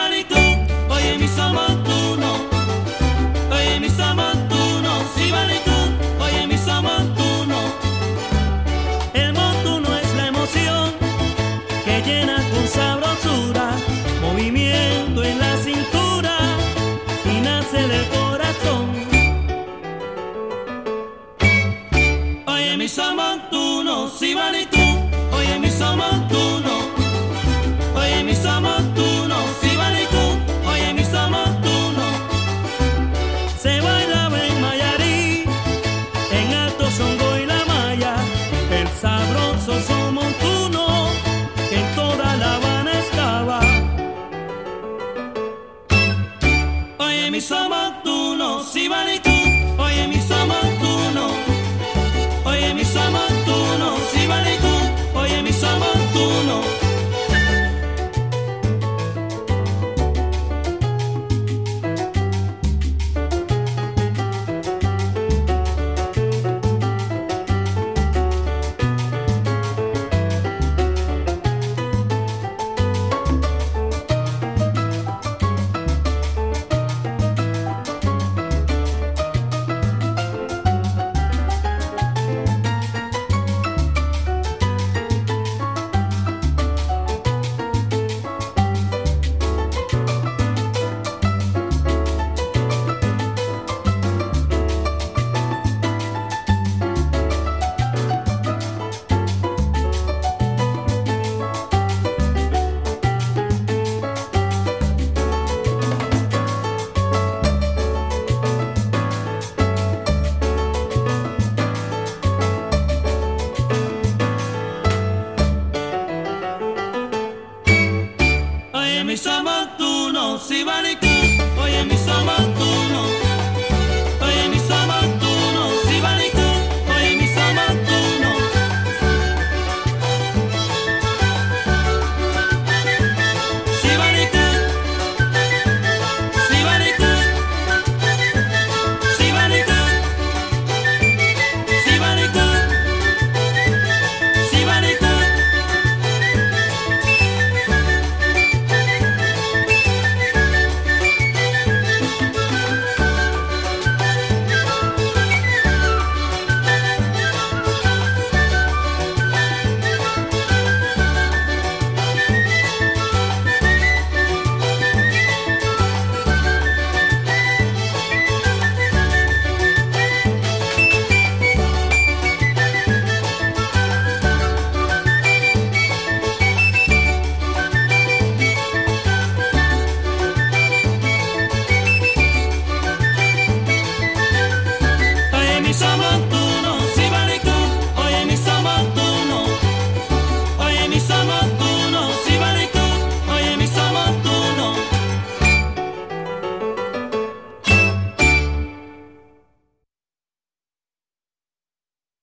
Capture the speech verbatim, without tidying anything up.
Sibarico, oye mi samantuno, oye mi samantuno, Sibarico, oye mi samantuno. El montuno es la emoción que llena con sabrosura, movimiento en la cintura y nace del corazón. Oye mi samantuno, Sibarico, oye mi samantuno, oye mi samantuno, Sibarico, oye mi samantuno. Se bailaba en Mayarí, en Alto Songo y La Maya, el sabroso son montuno que en toda La Habana estaba. Oye mi samantuno, Sibarico, oye mi samantuno, oye mi samantuno, Sibarico, oye mi samantuno. Oye mi samantuno, Sibarico, oye mi samantuno, oye mi samantuno, Sibarico, oye mi samantuno. Sibarico, Sibarico, Sibarico, Sibarico, Sibarico. Someone